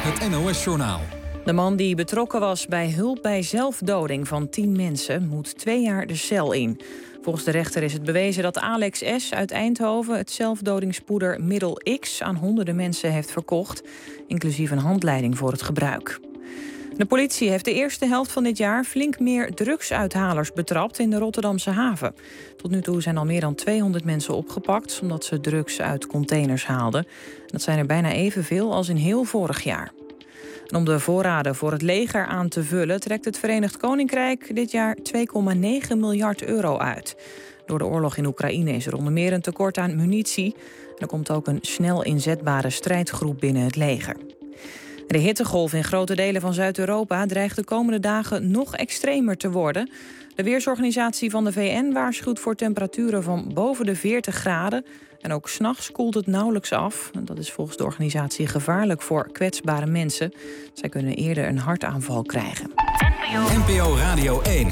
het NOS-journaal. De man die betrokken was bij hulp bij zelfdoding van 10 mensen... moet 2 jaar de cel in. Volgens de rechter is het bewezen dat Alex S. uit Eindhoven... het zelfdodingspoeder Middel X aan honderden mensen heeft verkocht... inclusief een handleiding voor het gebruik. De politie heeft de eerste helft van dit jaar flink meer drugsuithalers betrapt in de Rotterdamse haven. Tot nu toe zijn al meer dan 200 mensen opgepakt omdat ze drugs uit containers haalden. Dat zijn er bijna evenveel als in heel vorig jaar. En om de voorraden voor het leger aan te vullen trekt het Verenigd Koninkrijk dit jaar 2,9 miljard euro uit. Door de oorlog in Oekraïne is er onder meer een tekort aan munitie. Er komt ook een snel inzetbare strijdgroep binnen het leger. De hittegolf in grote delen van Zuid-Europa dreigt de komende dagen nog extremer te worden. De Weersorganisatie van de VN waarschuwt voor temperaturen van boven de 40 graden. En ook 's nachts koelt het nauwelijks af. Dat is volgens de organisatie gevaarlijk voor kwetsbare mensen. Zij kunnen eerder een hartaanval krijgen. NPO Radio 1.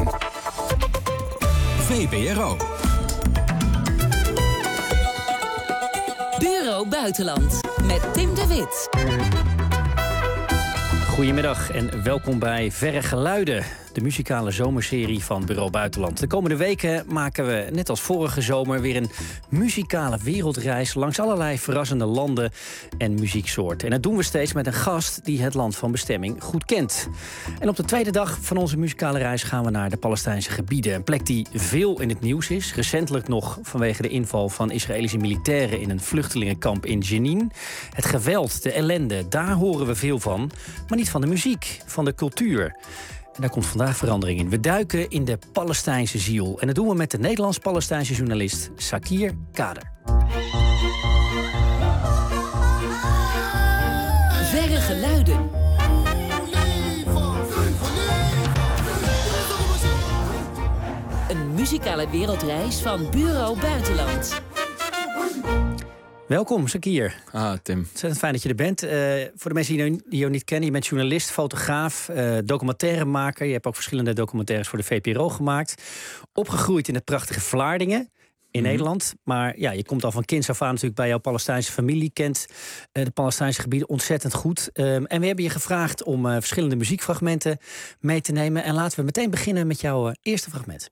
VPRO. Bureau Buitenland. Met Tim de Wit. Goedemiddag en welkom bij Verre Geluiden, de muzikale zomerserie van Bureau Buitenland. De komende weken maken we, net als vorige zomer, weer een muzikale wereldreis langs allerlei verrassende landen en muzieksoorten. En dat doen we steeds met een gast die het land van bestemming goed kent. En op de tweede dag van onze muzikale reis gaan we naar de Palestijnse gebieden. Een plek die veel in het nieuws is. Recentelijk nog vanwege de inval van Israëlische militairen in een vluchtelingenkamp in Jenin. Het geweld, de ellende, daar horen we veel van. Maar niet van de muziek, van de cultuur. En daar komt vandaag verandering in. We duiken in de Palestijnse ziel. En dat doen we met de Nederlands-Palestijnse journalist Sakir Kader. Verre Geluiden. Een muzikale wereldreis van Bureau Buitenland. Welkom, Sakir. Tim. Ontzettend fijn dat je er bent. Voor de mensen die jou niet kennen, je bent journalist, fotograaf, documentairemaker. Je hebt ook verschillende documentaires voor de VPRO gemaakt. Opgegroeid in het prachtige Vlaardingen in Nederland. Maar ja, je komt al van kinds af aan natuurlijk bij jouw Palestijnse familie. Kent de Palestijnse gebieden ontzettend goed. En we hebben je gevraagd om verschillende muziekfragmenten mee te nemen. En laten we meteen beginnen met jouw eerste fragment.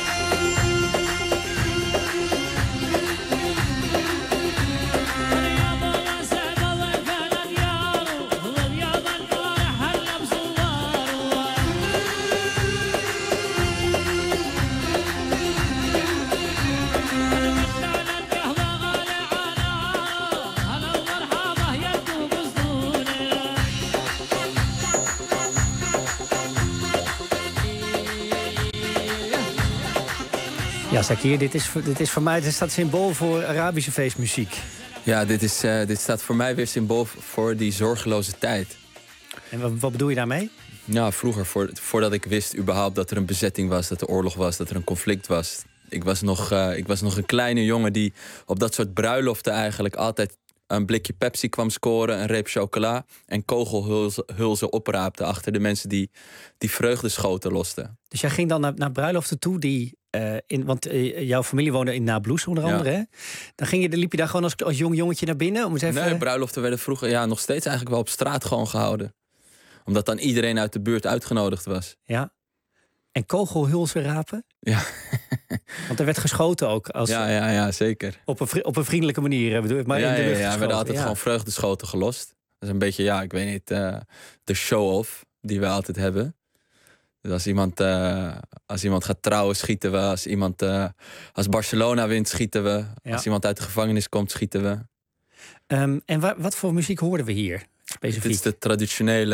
Ja, Sakir, dit is voor mij, dit staat symbool voor Arabische feestmuziek. Ja, dit staat voor mij weer symbool voor die zorgeloze tijd. En wat bedoel je daarmee? Nou, vroeger, voordat ik wist überhaupt dat er een bezetting was, dat er oorlog was, dat er een conflict was. Ik was nog een kleine jongen die op dat soort bruiloften eigenlijk altijd een blikje Pepsi kwam scoren, een reep chocola en kogelhulzen opraapte achter de mensen die vreugdeschoten losten. Dus jij ging dan naar bruiloften toe want jouw familie woonde in Nablus onder andere, hè? Dan liep je daar gewoon als jong jongetje naar binnen? Om eens even... Nee, bruiloften werden vroeger nog steeds eigenlijk wel op straat gewoon gehouden. Omdat dan iedereen uit de buurt uitgenodigd was. Ja. En kogelhulzen rapen? Ja. Want er werd geschoten ook. Ja, zeker. Op een vriendelijke manier, bedoel ik. Maar in de lucht er werden altijd gewoon vreugdeschoten gelost. Dat is een beetje, ik weet niet, de show-off die we altijd hebben. Dus als iemand gaat trouwen, schieten we. Als Barcelona wint, schieten we. Ja. Als iemand uit de gevangenis komt, schieten we. En wat voor muziek hoorden we hier specifiek? Dit is de traditionele...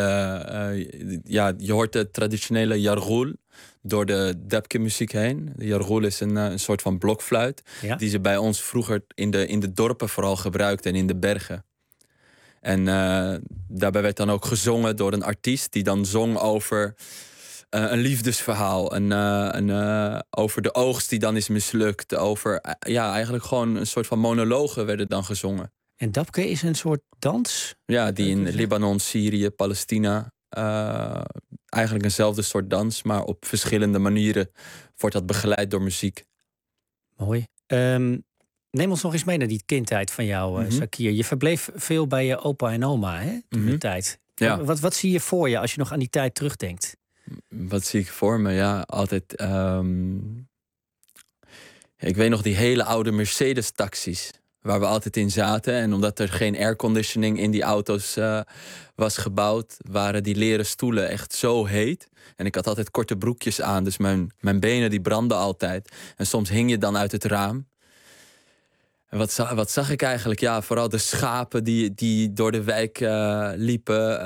je hoort de traditionele yargul door de debke muziek heen. De yargul is een soort van blokfluit. Ja. Die ze bij ons vroeger in de dorpen vooral gebruikten en in de bergen. En daarbij werd dan ook gezongen door een artiest die dan zong over een liefdesverhaal. Over de oogst die dan is mislukt. Over eigenlijk gewoon een soort van monologen werden dan gezongen. En dabke is een soort dans? Ja, die in Libanon, Syrië, Palestina eigenlijk eenzelfde soort dans, maar op verschillende manieren wordt dat begeleid door muziek. Mooi. Neem ons nog eens mee naar die kindheid van jou, Sakir. Je verbleef veel bij je opa en oma, hè, toen de tijd. Ja. Wat zie je voor je als je nog aan die tijd terugdenkt? Wat zie ik voor me? Ja, altijd... ik weet nog die hele oude Mercedes-taxis waar we altijd in zaten. En omdat er geen airconditioning in die auto's was gebouwd, waren die leren stoelen echt zo heet. En ik had altijd korte broekjes aan, dus mijn benen die brandden altijd. En soms hing je dan uit het raam. En wat zag ik eigenlijk? Ja, vooral de schapen die door de wijk liepen.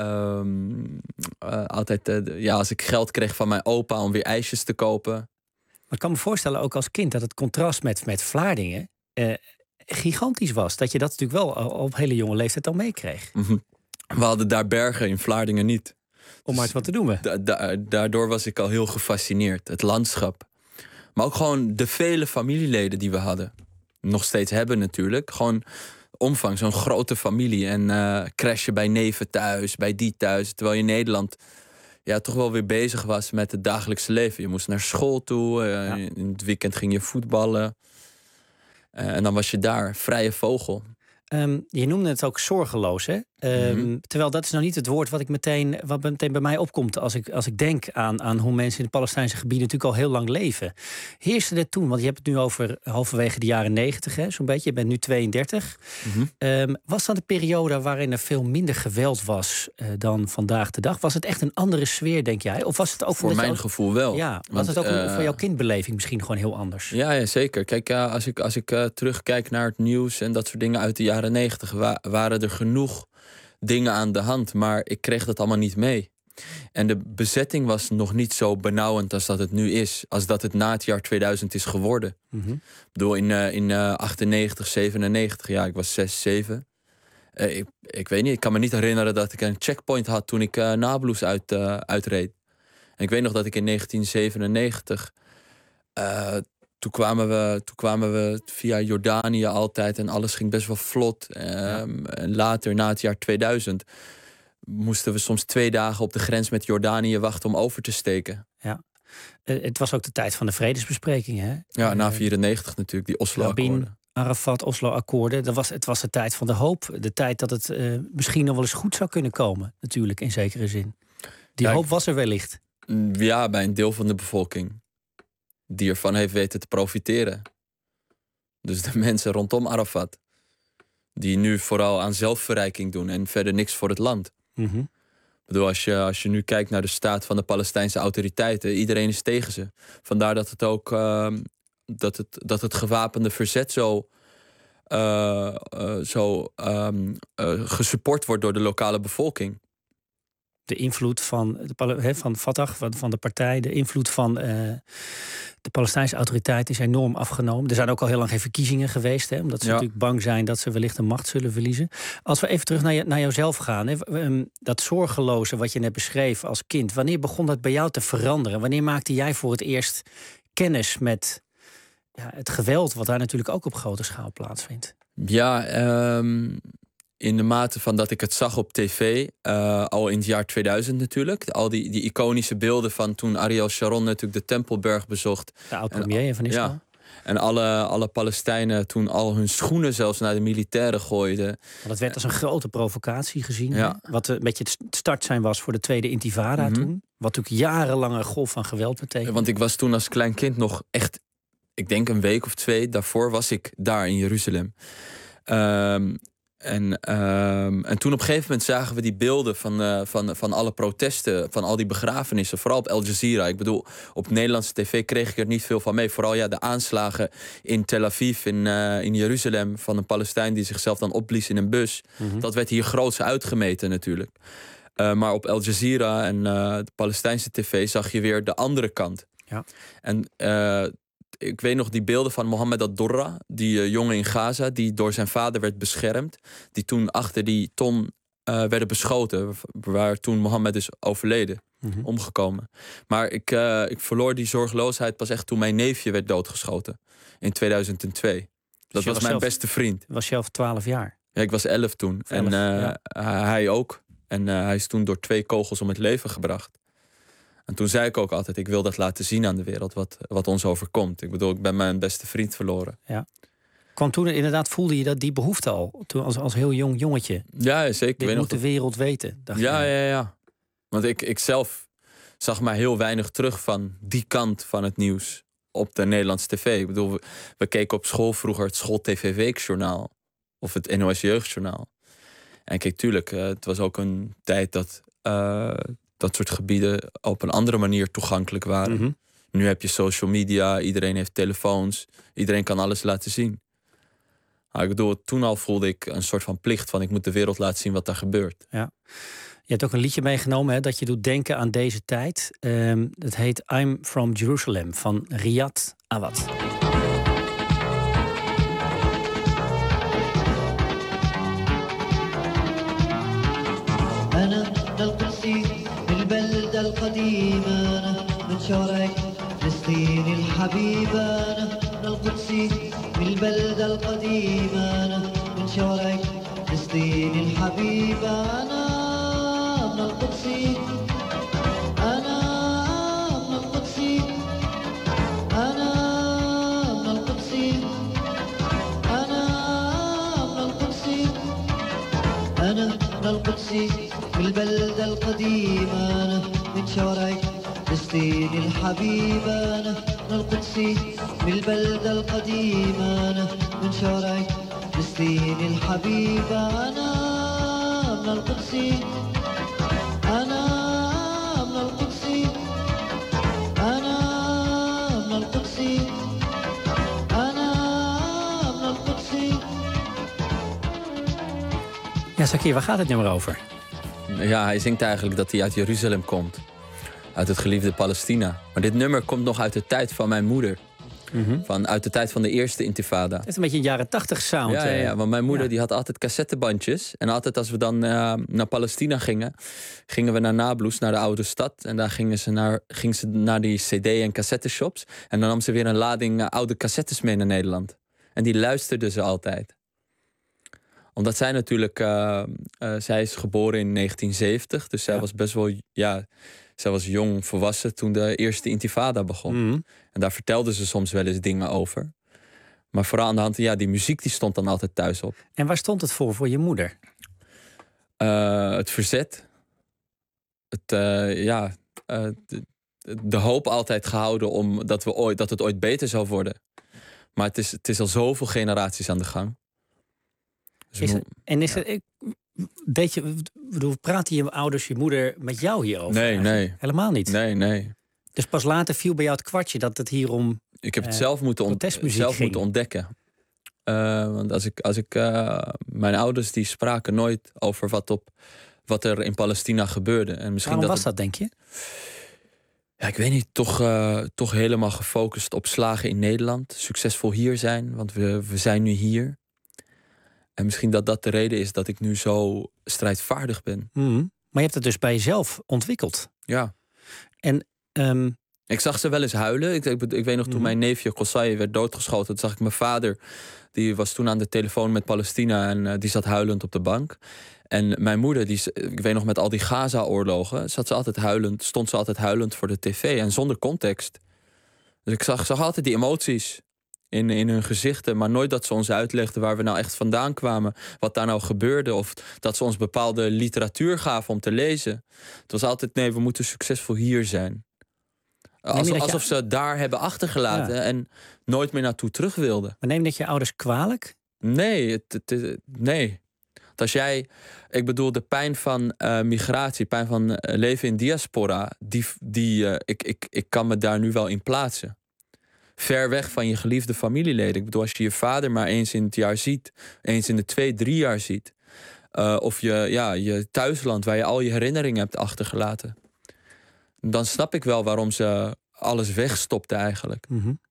Altijd, als ik geld kreeg van mijn opa om weer ijsjes te kopen. Maar ik kan me voorstellen, ook als kind, dat het contrast met Vlaardingen gigantisch was. Dat je dat natuurlijk wel op hele jonge leeftijd al meekreeg. Mm-hmm. We hadden daar bergen, in Vlaardingen niet. Om maar eens wat te noemen. Daardoor was ik al heel gefascineerd. Het landschap. Maar ook gewoon de vele familieleden die we hadden. Nog steeds hebben natuurlijk. Gewoon omvang, zo'n grote familie. En crashen bij neven thuis, bij die thuis. Terwijl je in Nederland toch wel weer bezig was met het dagelijkse leven. Je moest naar school toe. In het weekend ging je voetballen. En dan was je daar, vrije vogel. Je noemde het ook zorgeloos, hè? Terwijl dat is nou niet het woord wat meteen bij mij opkomt als ik denk aan hoe mensen in de Palestijnse gebieden natuurlijk al heel lang leven. Heerste dat toen, want je hebt het nu over halverwege de jaren 90, hè, zo'n beetje. Je bent nu 32. Was dat een periode waarin er veel minder geweld was dan vandaag de dag? Was het echt een andere sfeer, denk jij? Of was het ook voor mijn gevoel wel? Ja, was het ook voor jouw kindbeleving misschien gewoon heel anders? Ja, zeker. Kijk, als ik terugkijk naar het nieuws en dat soort dingen uit de jaren 90, waren er genoeg dingen aan de hand, maar ik kreeg dat allemaal niet mee. En de bezetting was nog niet zo benauwend als dat het nu is. Als dat het na het jaar 2000 is geworden. Ik bedoel, in 98, 97, ik was 6, 7. Ik weet niet, ik kan me niet herinneren dat ik een checkpoint had toen ik Nablus uitreed. En ik weet nog dat ik in 1997... Toen kwamen we via Jordanië altijd en alles ging best wel vlot. En later, na het jaar 2000, moesten we soms 2 dagen op de grens met Jordanië wachten om over te steken. Ja. Het was ook de tijd van de vredesbesprekingen, hè? Ja, na 94 natuurlijk, die Oslo-akkoorden. Arafat, Oslo-akkoorden. Het was de tijd van de hoop. De tijd dat het misschien nog wel eens goed zou kunnen komen, natuurlijk, in zekere zin. Die hoop was er wellicht. Ja, bij een deel van de bevolking. Die ervan heeft weten te profiteren. Dus de mensen rondom Arafat. Die nu vooral aan zelfverrijking doen en verder niks voor het land. Ik bedoel, als je nu kijkt naar de staat van de Palestijnse autoriteiten, iedereen is tegen ze. Vandaar dat het ook dat het gewapende verzet zo gesupport wordt door de lokale bevolking. De invloed van Fatah, van de partij, de invloed van de Palestijnse autoriteit is enorm afgenomen. Er zijn ook al heel lang geen verkiezingen geweest, hè, omdat ze natuurlijk bang zijn dat ze wellicht de macht zullen verliezen. Als we even terug naar jouzelf gaan, hè, dat zorgeloze wat je net beschreef als kind, wanneer begon dat bij jou te veranderen? Wanneer maakte jij voor het eerst kennis met het geweld wat daar natuurlijk ook op grote schaal plaatsvindt? Ja, in de mate van dat ik het zag op tv, al in het jaar 2000 natuurlijk. Al die iconische beelden van toen Ariel Sharon natuurlijk de Tempelberg bezocht. De oud-premier van Israël. Ja, en alle Palestijnen toen al hun schoenen zelfs naar de militairen gooiden. Want dat werd als een grote provocatie gezien. Ja. Wat een beetje het startsein was voor de tweede intifada toen. Wat natuurlijk jarenlange golf van geweld betekende. Want ik was toen als klein kind nog echt, ik denk een week of 2 daarvoor was ik daar in Jeruzalem. En toen op een gegeven moment zagen we die beelden van alle protesten, van al die begrafenissen, vooral op Al Jazeera. Ik bedoel, op Nederlandse tv kreeg ik er niet veel van mee. Vooral de aanslagen in Tel Aviv, in Jeruzalem, van een Palestijn die zichzelf dan opblies in een bus. Dat werd hier groots uitgemeten natuurlijk. Maar op Al Jazeera en de Palestijnse tv zag je weer de andere kant. Ja. En ik weet nog die beelden van Mohammed al-Durra, die jongen in Gaza, die door zijn vader werd beschermd. Die toen achter die ton werden beschoten, waar toen Mohammed is overleden, omgekomen. Maar ik verloor die zorgeloosheid pas echt toen mijn neefje werd doodgeschoten. In 2002. Dat was mijn beste vriend. Was je al 12 jaar? Ja, ik was 11 toen. 11, hij ook. En hij is toen door 2 kogels om het leven gebracht. En toen zei ik ook altijd, ik wil dat laten zien aan de wereld, wat ons overkomt. Ik bedoel, ik ben mijn beste vriend verloren. Ja. Kwam toen inderdaad, voelde je die behoefte al? Toen als heel jong jongetje? Ja, zeker. Dit moet de wereld weten. Ja. Want ik zelf zag maar heel weinig terug van die kant van het nieuws op de Nederlandse tv. Ik bedoel, we keken op school vroeger het school-tv-weekjournaal. Of het NOS Jeugdjournaal. En kijk, tuurlijk, het was ook een tijd dat dat soort gebieden op een andere manier toegankelijk waren. Mm-hmm. Nu heb je social media, iedereen heeft telefoons. Iedereen kan alles laten zien. Maar ik bedoel, toen al voelde ik een soort van plicht van ik moet de wereld laten zien wat daar gebeurt. Ja. Je hebt ook een liedje meegenomen, hè, dat je doet denken aan deze tijd. Het heet I'm from Jerusalem van Riyad Awad. فلسطين الحبيبة أنا من القدس من البلدة القديمة أنا من شوارعك فلسطين الحبيبة أنا من القدس أنا من القدس أنا من القدس أنا من القدس أنا من القدس من البلدة القديمة أنا من شوارعك فلسطين الحبيبة أنا من القدس من البلدة القديمة أنا من شوارعك فلسطين الحبيبة أنا من القدس أنا من القدس أنا من القدس أنا من القدس. Ja, Sakir, waar gaat het nummer over? Ja, hij zingt eigenlijk dat hij uit Jeruzalem komt. Uit het geliefde Palestina. Maar dit nummer komt nog uit de tijd van mijn moeder. Mm-hmm. Uit de tijd van de eerste intifada. Het is een beetje een jaren 80 sound. Ja, want mijn moeder die had altijd cassettebandjes. En altijd als we dan naar Palestina gingen we naar Nablus, naar de oude stad. En daar ging ze naar die cd- en cassetteshops. En dan nam ze weer een lading oude cassettes mee naar Nederland. En die luisterde ze altijd. Omdat zij natuurlijk... zij is geboren in 1970. Dus zij was best wel... Zij was jong volwassen toen de eerste intifada begon. Mm. En daar vertelde ze soms wel eens dingen over. Maar vooral aan de hand, die muziek die stond dan altijd thuis op. En waar stond het voor je moeder? Het verzet. De hoop altijd gehouden dat het ooit beter zou worden. Maar het is al zoveel generaties aan de gang. Dus praten je ouders, je moeder met jou hierover? Nee. Helemaal niet? Nee. Dus pas later viel bij jou het kwartje dat het hier om ik heb het zelf moeten ontdekken. Want mijn ouders die spraken nooit over wat er in Palestina gebeurde. En misschien waarom was dat, denk je? Ja, ik weet niet, toch helemaal gefocust op slagen in Nederland. Succesvol hier zijn, want we zijn nu hier. En misschien dat de reden is dat ik nu zo strijdvaardig ben. Mm-hmm. Maar je hebt het dus bij jezelf ontwikkeld. Ja. En ik zag ze wel eens huilen. Ik weet nog, toen mijn neefje Qusay werd doodgeschoten, toen zag ik mijn vader. Die was toen aan de telefoon met Palestina en die zat huilend op de bank. En mijn moeder, ik weet nog, met al die Gaza-oorlogen, stond ze altijd huilend voor de tv en zonder context. Dus ik zag altijd die emoties in hun gezichten, maar nooit dat ze ons uitlegden waar we nou echt vandaan kwamen, wat daar nou gebeurde, of dat ze ons bepaalde literatuur gaven om te lezen. Het was altijd, nee, we moeten succesvol hier zijn. Alsof ze het daar hebben achtergelaten en nooit meer naartoe terug wilden. Maar neem je dat je ouders kwalijk? Nee, nee. Ik bedoel, de pijn van migratie, pijn van leven in diaspora, ik kan me daar nu wel in plaatsen. Ver weg van je geliefde familieleden. Ik bedoel, als je je vader maar eens in het jaar ziet, eens in de 2-3 jaar ziet, of je thuisland waar je al je herinneringen hebt achtergelaten, dan snap ik wel waarom ze alles wegstopte eigenlijk. Mm-hmm.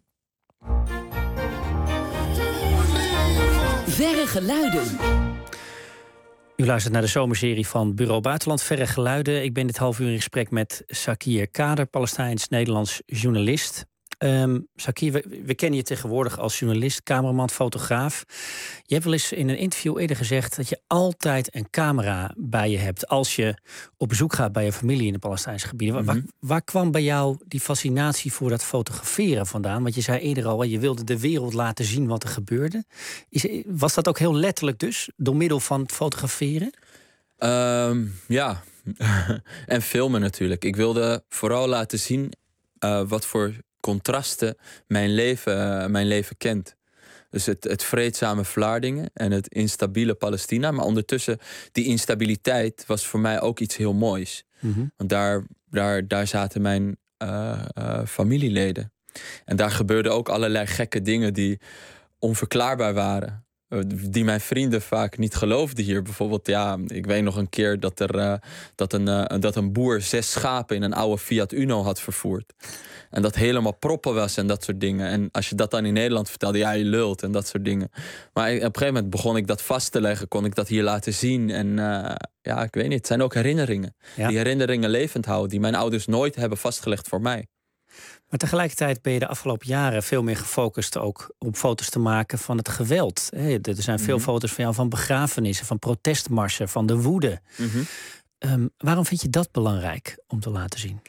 Verre Geluiden. U luistert naar de zomerserie van Bureau Buitenland, Verre Geluiden. Ik ben dit half uur in gesprek met Sakir Kader, Palestijns-Nederlands journalist. Zakir, we kennen je tegenwoordig als journalist, cameraman, fotograaf. Je hebt wel eens in een interview eerder gezegd dat je altijd een camera bij je hebt als je op bezoek gaat bij je familie in de Palestijnse gebieden. Waar kwam bij jou die fascinatie voor dat fotograferen vandaan? Want je zei eerder al, je wilde de wereld laten zien wat er gebeurde. Was dat ook heel letterlijk dus, door middel van het fotograferen? Ja, en filmen natuurlijk. Ik wilde vooral laten zien wat voor contrasten mijn leven kent. Dus het vreedzame Vlaardingen en het instabiele Palestina. Maar ondertussen, die instabiliteit was voor mij ook iets heel moois. Want daar zaten mijn familieleden. En daar gebeurden ook allerlei gekke dingen die onverklaarbaar waren. Die mijn vrienden vaak niet geloofden hier. Bijvoorbeeld, ik weet nog een keer dat een boer 6 schapen in een oude Fiat Uno had vervoerd. En dat helemaal proppen was en dat soort dingen. En als je dat dan in Nederland vertelde, je lult en dat soort dingen. Maar op een gegeven moment begon ik dat vast te leggen. Kon ik dat hier laten zien. En ik weet niet, het zijn ook herinneringen. Ja. Die herinneringen levend houden. Die mijn ouders nooit hebben vastgelegd voor mij. Maar tegelijkertijd ben je de afgelopen jaren veel meer gefocust ook op foto's te maken van het geweld. Er zijn veel foto's van jou van begrafenissen, van protestmarsen, van de woede. Waarom vind je dat belangrijk om te laten zien?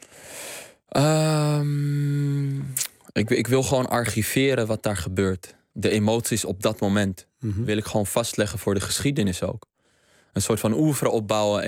Ik wil gewoon archiveren wat daar gebeurt. De emoties op dat moment wil ik gewoon vastleggen voor de geschiedenis ook. Een soort van oeuvre opbouwen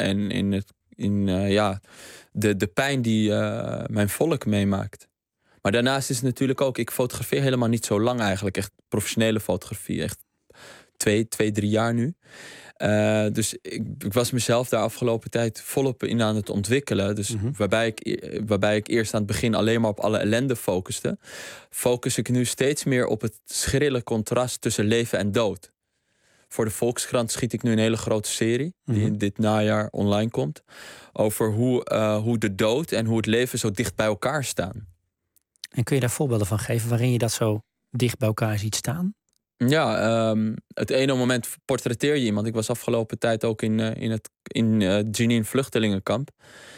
in de pijn die mijn volk meemaakt. Maar daarnaast is het natuurlijk ook, ik fotografeer helemaal niet zo lang eigenlijk. Echt professionele fotografie. Echt 2-3 jaar nu. Dus ik was mezelf daar afgelopen tijd volop in aan het ontwikkelen. Dus waarbij ik eerst aan het begin alleen maar op alle ellende focuste, focus ik nu steeds meer op het schrille contrast tussen leven en dood. Voor de Volkskrant schiet ik nu een hele grote serie, die in dit najaar online komt, over hoe de dood en hoe het leven zo dicht bij elkaar staan. En kun je daar voorbeelden van geven waarin je dat zo dicht bij elkaar ziet staan? Ja, het ene moment portretteer je iemand. Ik was afgelopen tijd ook in Jenin vluchtelingenkamp.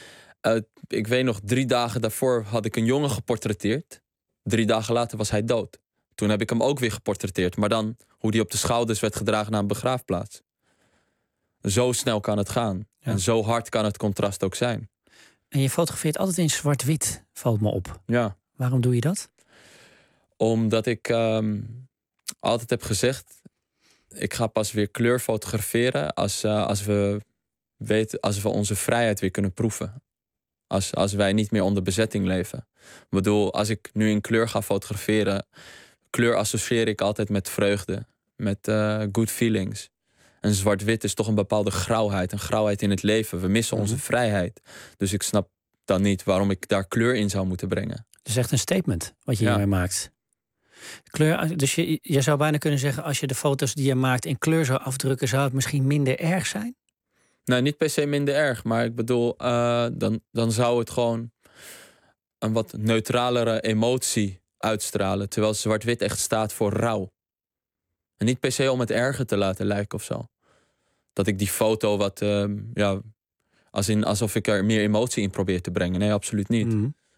Ik weet nog, 3 dagen daarvoor had ik een jongen geportretteerd. 3 dagen later was hij dood. Toen heb ik hem ook weer geportretteerd. Maar dan hoe die op de schouders werd gedragen naar een begraafplaats. Zo snel kan het gaan. Ja. En zo hard kan het contrast ook zijn. En je fotografeert altijd in zwart-wit, valt me op. Ja. Waarom doe je dat? Omdat ik altijd heb gezegd, ik ga pas weer kleur fotograferen als we onze vrijheid weer kunnen proeven. Als wij niet meer onder bezetting leven. Ik bedoel, als ik nu in kleur ga fotograferen, kleur associeer ik altijd met vreugde, met good feelings. En zwart-wit is toch een bepaalde grauwheid, een grauwheid in het leven. We missen onze vrijheid. Dus ik snap dan niet waarom ik daar kleur in zou moeten brengen. Dus echt een statement wat je hiermee maakt. Kleur, dus je zou bijna kunnen zeggen, als je de foto's die je maakt in kleur zou afdrukken, zou het misschien minder erg zijn? Nou, niet per se minder erg, maar ik bedoel, dan zou het gewoon een wat neutralere emotie uitstralen. Terwijl zwart-wit echt staat voor rouw. En niet per se om het erger te laten lijken of zo. Dat ik die foto wat, alsof ik er meer emotie in probeer te brengen. Nee, absoluut niet.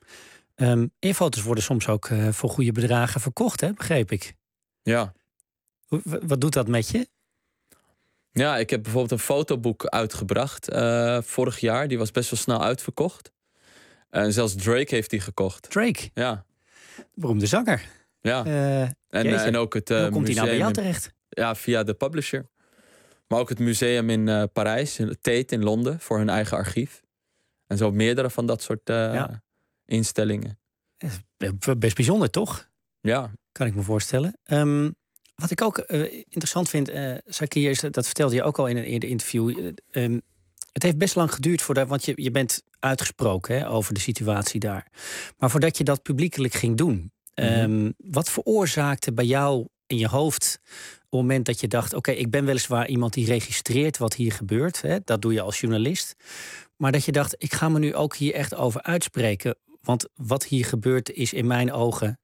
Foto's worden soms ook voor goede bedragen verkocht, hè? Begreep ik. Ja. Wat doet dat met je? Ja, ik heb bijvoorbeeld een fotoboek uitgebracht vorig jaar. Die was best wel snel uitverkocht. En zelfs Drake heeft die gekocht. Drake? Ja. Beroemde zanger. Ja. En ook het hoe komt hij nou bij jou terecht? Ja, via de publisher. Maar ook het museum in Parijs, Tate in Londen, voor hun eigen archief. En zo meerdere van dat soort instellingen. Best bijzonder, toch? Ja. Kan ik me voorstellen. Wat ik ook interessant vind, Zakir, is dat vertelde je ook al in een eerder interview. Het heeft best lang geduurd want je bent uitgesproken over de situatie daar. Maar voordat je dat publiekelijk ging doen, wat veroorzaakte bij jou in je hoofd op het moment dat je dacht, oké, ik ben weliswaar iemand die registreert wat hier gebeurt. Dat doe je als journalist. Maar dat je dacht, ik ga me nu ook hier echt over uitspreken. Want wat hier gebeurt is in mijn ogen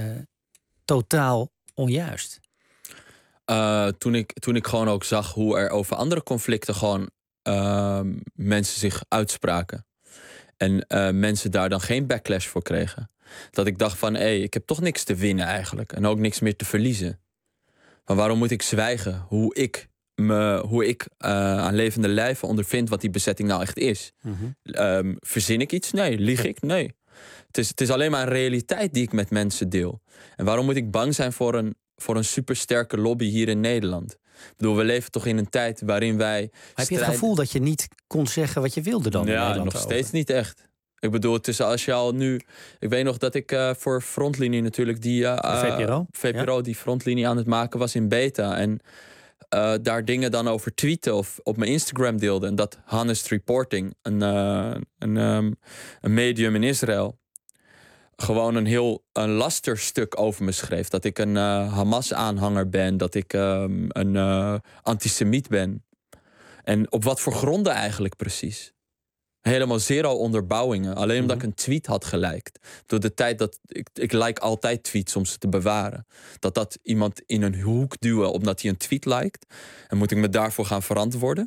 totaal onjuist. Toen ik gewoon ook zag hoe er over andere conflicten gewoon mensen zich uitspraken. En mensen daar dan geen backlash voor kregen. Dat ik dacht van, ik heb toch niks te winnen eigenlijk. En ook niks meer te verliezen. Maar waarom moet ik zwijgen hoe ik aan levende lijven ondervind wat die bezetting nou echt is? Verzin ik iets? Nee. Lieg ik? Nee. Het is alleen maar een realiteit die ik met mensen deel. En waarom moet ik bang zijn voor een supersterke lobby hier in Nederland? Ik bedoel, we leven toch in een tijd waarin wij... Heb je het gevoel dat je niet kon zeggen wat je wilde dan in Nederland? Nog steeds niet echt. Ik bedoel, als je al nu... Ik weet nog dat ik voor Frontlinie natuurlijk die... VPRO, die Frontlinie aan het maken was in beta. En daar dingen dan over tweeten of op mijn Instagram deelde. En dat Honest Reporting, een medium in Israël, gewoon een lasterstuk over me schreef. Dat ik een Hamas-aanhanger ben. Dat ik een antisemiet ben. En op wat voor gronden eigenlijk precies? Helemaal zero onderbouwingen. Alleen omdat ik een tweet had geliked. Door de tijd dat... Ik like altijd tweets om ze te bewaren. Dat iemand in een hoek duwen omdat hij een tweet liked. En moet ik me daarvoor gaan verantwoorden?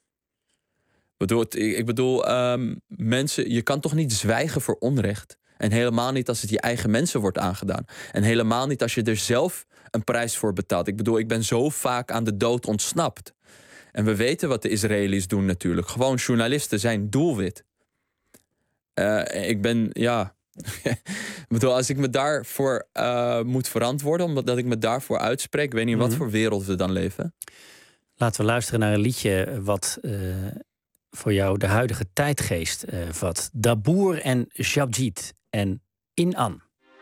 Ik bedoel, mensen... Je kan toch niet zwijgen voor onrecht? En helemaal niet als het je eigen mensen wordt aangedaan. En helemaal niet als je er zelf een prijs voor betaalt. Ik bedoel, ik ben zo vaak aan de dood ontsnapt. En we weten wat de Israëli's doen natuurlijk. Gewoon journalisten zijn doelwit. Ik ben, ik bedoel, als ik me daarvoor moet verantwoorden, omdat ik me daarvoor uitspreek, ik weet niet wat voor wereld we dan leven. Laten we luisteren naar een liedje wat voor jou de huidige tijdgeest vat. Dabour en Jabjit en Inan.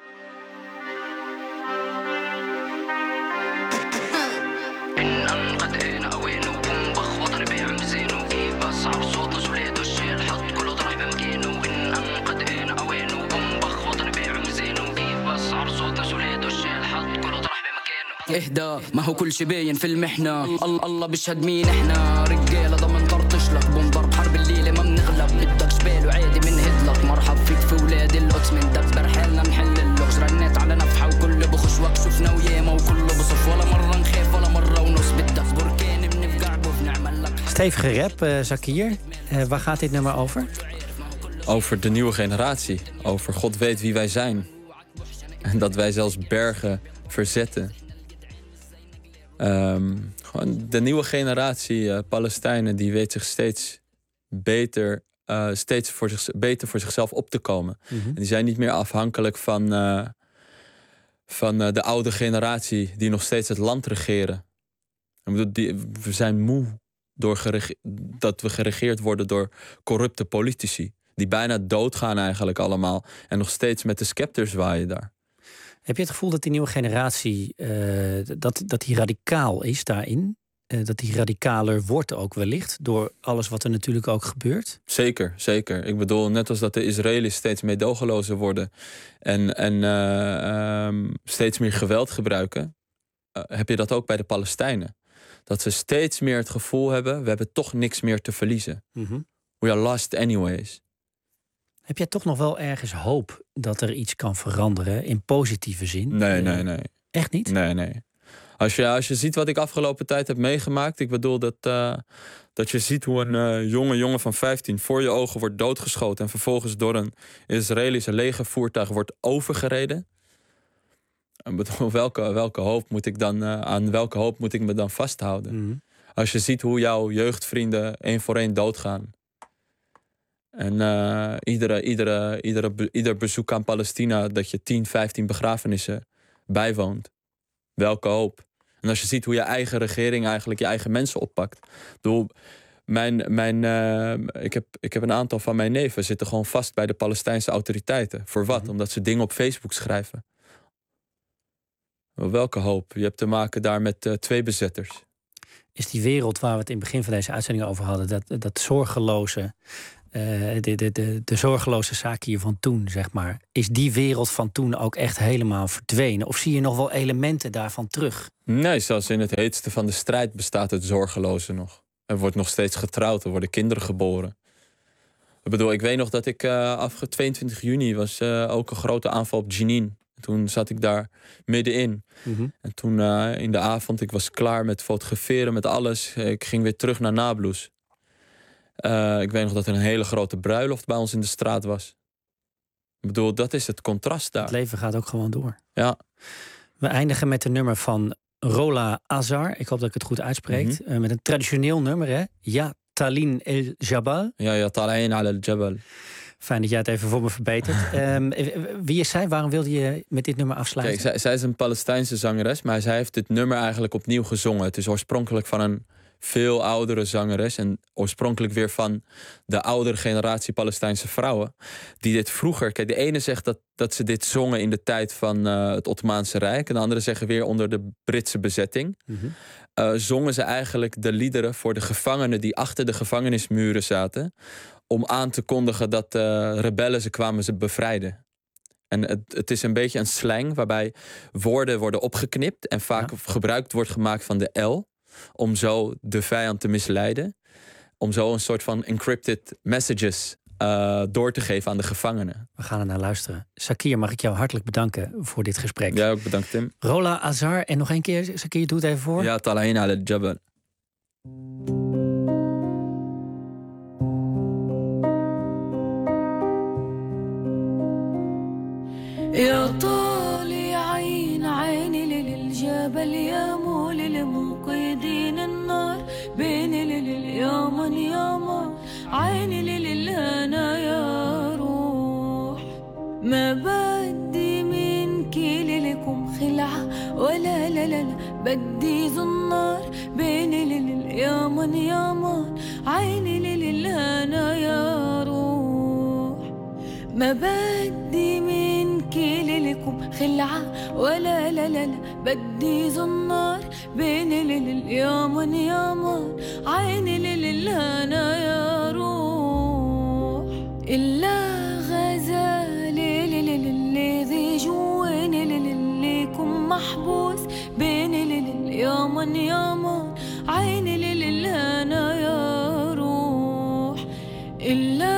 اهدى ما هو كل شي باين في المحنة الله بيشهد مين احنا رجالة ضمن طرطش لك بنضرب حرب الليلة ما بنغلب بدك شبال وعادي بنهد لك مرحب فيك في ولاد القدس مندبر حالنا نحل اللغز رنيت على نفحة وكل بخش وقت شفنا وياما وكل بصف ولا مرة نخاف ولا مرة ونص بدك بركان بنفقع بنعمل لك. Stevige rap, Zakir. Waar gaat dit nummer over? Over de nieuwe generatie. Over God weet wie wij zijn. En dat wij zelfs bergen verzetten. Gewoon de nieuwe generatie Palestijnen die weet zich steeds beter voor zichzelf op te komen. En die zijn niet meer afhankelijk van de oude generatie die nog steeds het land regeren. We zijn moe dat we geregeerd worden door corrupte politici. Die bijna doodgaan eigenlijk allemaal. En nog steeds met de scepter zwaaien daar. Heb je het gevoel dat die nieuwe generatie dat die radicaal is daarin? Dat die radicaler wordt ook wellicht door alles wat er natuurlijk ook gebeurt? Zeker, zeker. Ik bedoel, net als dat de Israëli's steeds meedogenlozer worden en steeds meer geweld gebruiken, heb je dat ook bij de Palestijnen. Dat ze steeds meer het gevoel hebben, we hebben toch niks meer te verliezen. We are lost anyways. Heb jij toch nog wel ergens hoop dat er iets kan veranderen in positieve zin? Nee. Echt niet? Nee. Als je ziet wat ik afgelopen tijd heb meegemaakt, ik bedoel dat je ziet hoe een jonge van 15 voor je ogen wordt doodgeschoten en vervolgens door een Israëlische legervoertuig wordt overgereden. Ik bedoel, welke hoop moet ik dan aan welke hoop moet ik me dan vasthouden? Als je ziet hoe jouw jeugdvrienden één voor één doodgaan. En ieder bezoek aan Palestina dat je 10, 15 begrafenissen bijwoont. Welke hoop. En als je ziet hoe je eigen regering eigenlijk je eigen mensen oppakt. Ik bedoel, ik heb een aantal van mijn neven zitten gewoon vast bij de Palestijnse autoriteiten. Voor wat? Omdat ze dingen op Facebook schrijven. Welke hoop. Je hebt te maken daar met 2 bezetters. Is die wereld waar we het in het begin van deze uitzending over hadden, dat zorgeloze, de zorgeloze zaak hier van toen, zeg maar, is die wereld van toen ook echt helemaal verdwenen? Of zie je nog wel elementen daarvan terug? Nee, zelfs in het heetste van de strijd bestaat het zorgeloze nog. Er wordt nog steeds getrouwd, er worden kinderen geboren. Ik bedoel, ik weet nog dat ik 22 juni was ook een grote aanval op Jenin. Toen zat ik daar middenin. En toen in de avond, ik was klaar met fotograferen, met alles. Ik ging weer terug naar Nablus. Ik weet nog dat er een hele grote bruiloft bij ons in de straat was. Ik bedoel, dat is het contrast daar. Het leven gaat ook gewoon door. Ja. We eindigen met een nummer van Rola Azar. Ik hoop dat ik het goed uitspreek. Met een traditioneel nummer, hè? Ja Talin El Jabal. Ja Talin al Jabal. Fijn dat jij het even voor me verbetert. Wie is zij? Waarom wilde je met dit nummer afsluiten? Kijk, zij is een Palestijnse zangeres, maar zij heeft dit nummer eigenlijk opnieuw gezongen. Het is oorspronkelijk van een veel oudere zangeres en oorspronkelijk weer van de oudere generatie Palestijnse vrouwen die dit vroeger... Kijk, de ene zegt dat ze dit zongen in de tijd van het Ottomaanse Rijk en de andere zeggen weer onder de Britse bezetting. Zongen ze eigenlijk de liederen voor de gevangenen die achter de gevangenismuren zaten om aan te kondigen dat rebellen ze kwamen ze bevrijden. En het is een beetje een slang waarbij woorden worden opgeknipt en vaak gebruik wordt gemaakt van de L om zo de vijand te misleiden. Om zo een soort van encrypted messages door te geven aan de gevangenen. We gaan er naar luisteren. Zakir, mag ik jou hartelijk bedanken voor dit gesprek. Ja, ook bedankt, Tim. Rola Azar en nog een keer, Zakir, doe het even voor. Ja, Talin al Jabal. يا طالع عين عيني للجبل يا مول الموقدين النار بين اليمن يمن عيني للهنا يا روح ما بدي منك لكم خلعة ولا لا لا بدي زنار بين اليمن يمن عيني للهنا يا روح ما بدي منك لكم خلعة ولا لا لا بدي زنار بين اليمن يمن عيني للهنا يا روح إلا غزالي الذي جواني لكم محبوس بين اليمن يمن عيني للهنا يا روح إلا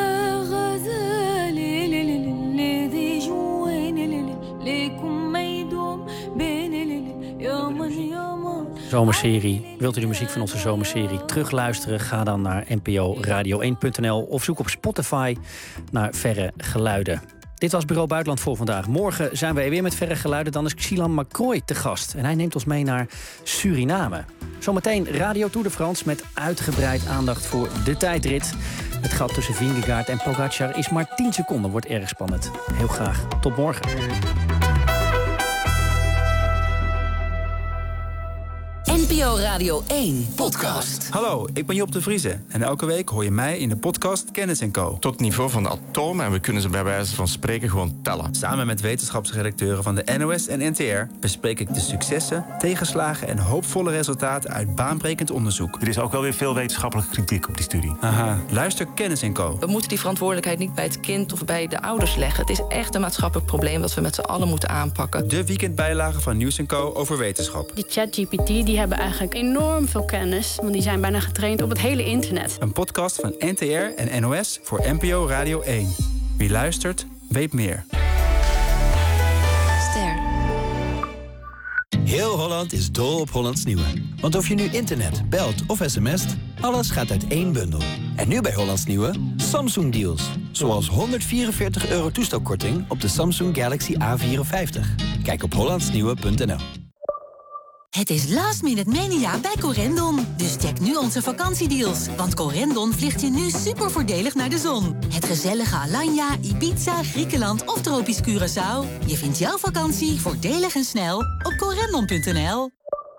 Zomerserie. Wilt u de muziek van onze zomerserie terugluisteren? Ga dan naar nporadio1.nl of zoek op Spotify naar Verre Geluiden. Dit was Bureau Buitenland voor vandaag. Morgen zijn we weer met Verre Geluiden. Dan is Xilan Macroy te gast. En hij neemt ons mee naar Suriname. Zometeen Radio Tour de France met uitgebreid aandacht voor de tijdrit. Het gat tussen Vingegaard en Pogacar is maar 10 seconden. Wordt erg spannend. Heel graag. Tot morgen. NPO Radio 1 podcast. Hallo, ik ben Job de Vrieze en elke week hoor je mij in de podcast Kennis & Co. Tot het niveau van de atomen en we kunnen ze bij wijze van spreken gewoon tellen. Samen met wetenschapsredacteuren van de NOS en NTR bespreek ik de successen, tegenslagen en hoopvolle resultaten uit baanbrekend onderzoek. Er is ook wel weer veel wetenschappelijke kritiek op die studie. Aha, luister Kennis & Co. We moeten die verantwoordelijkheid niet bij het kind of bij de ouders leggen. Het is echt een maatschappelijk probleem dat we met z'n allen moeten aanpakken. De weekendbijlage van Nieuws & Co over wetenschap. Die ChatGPT die hebben eigenlijk enorm veel kennis, want die zijn bijna getraind op het hele internet. Een podcast van NTR en NOS voor NPO Radio 1. Wie luistert, weet meer. Ster. Heel Holland is dol op Hollands Nieuwe. Want of je nu internet, belt of sms't, alles gaat uit één bundel. En nu bij Hollands Nieuwe, Samsung deals. Zoals €144 toestelkorting op de Samsung Galaxy A54. Kijk op hollandsnieuwe.nl. Het is Last Minute Mania bij Corendon. Dus check nu onze vakantiedeals. Want Corendon vliegt je nu super voordelig naar de zon. Het gezellige Alanya, Ibiza, Griekenland of tropisch Curaçao. Je vindt jouw vakantie voordelig en snel op corendon.nl.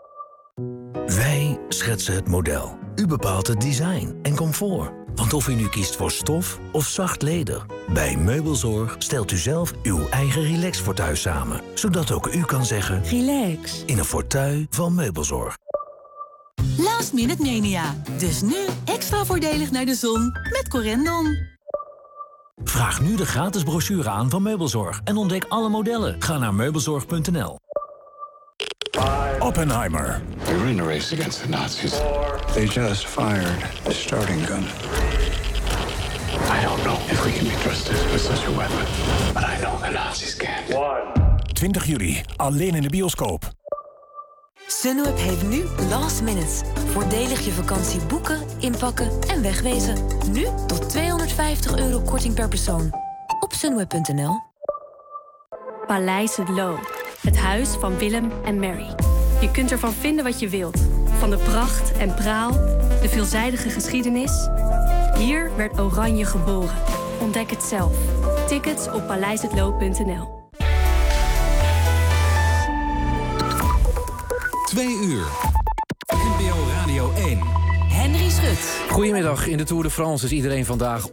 Wij schetsen het model. U bepaalt het design en comfort. Want of u nu kiest voor stof of zacht leder, bij Meubelzorg stelt u zelf uw eigen relax-fauteuil samen. Zodat ook u kan zeggen relax in een fauteuil van Meubelzorg. Last Minute Mania. Dus nu extra voordelig naar de zon met Corendon. Vraag nu de gratis brochure aan van Meubelzorg en ontdek alle modellen. Ga naar meubelzorg.nl. Oppenheimer. We were in a race against the Nazis. They just fired the starting gun. I don't know if we can be trusted with such a weapon, but I know the Nazis can't. 20 juli, alleen in de bioscoop. Sunweb heeft nu Last Minute. Voordelig je vakantie boeken, inpakken en wegwezen. Nu tot €250 korting per persoon. Op sunweb.nl. Paleis Het Loo. Het huis van Willem en Mary. Je kunt ervan vinden wat je wilt. Van de pracht en praal, de veelzijdige geschiedenis. Hier werd Oranje geboren. Ontdek het zelf. Tickets op paleishetloo.nl. 2 uur. NPO Radio 1. Henry Schut. Goedemiddag. In de Tour de France is iedereen vandaag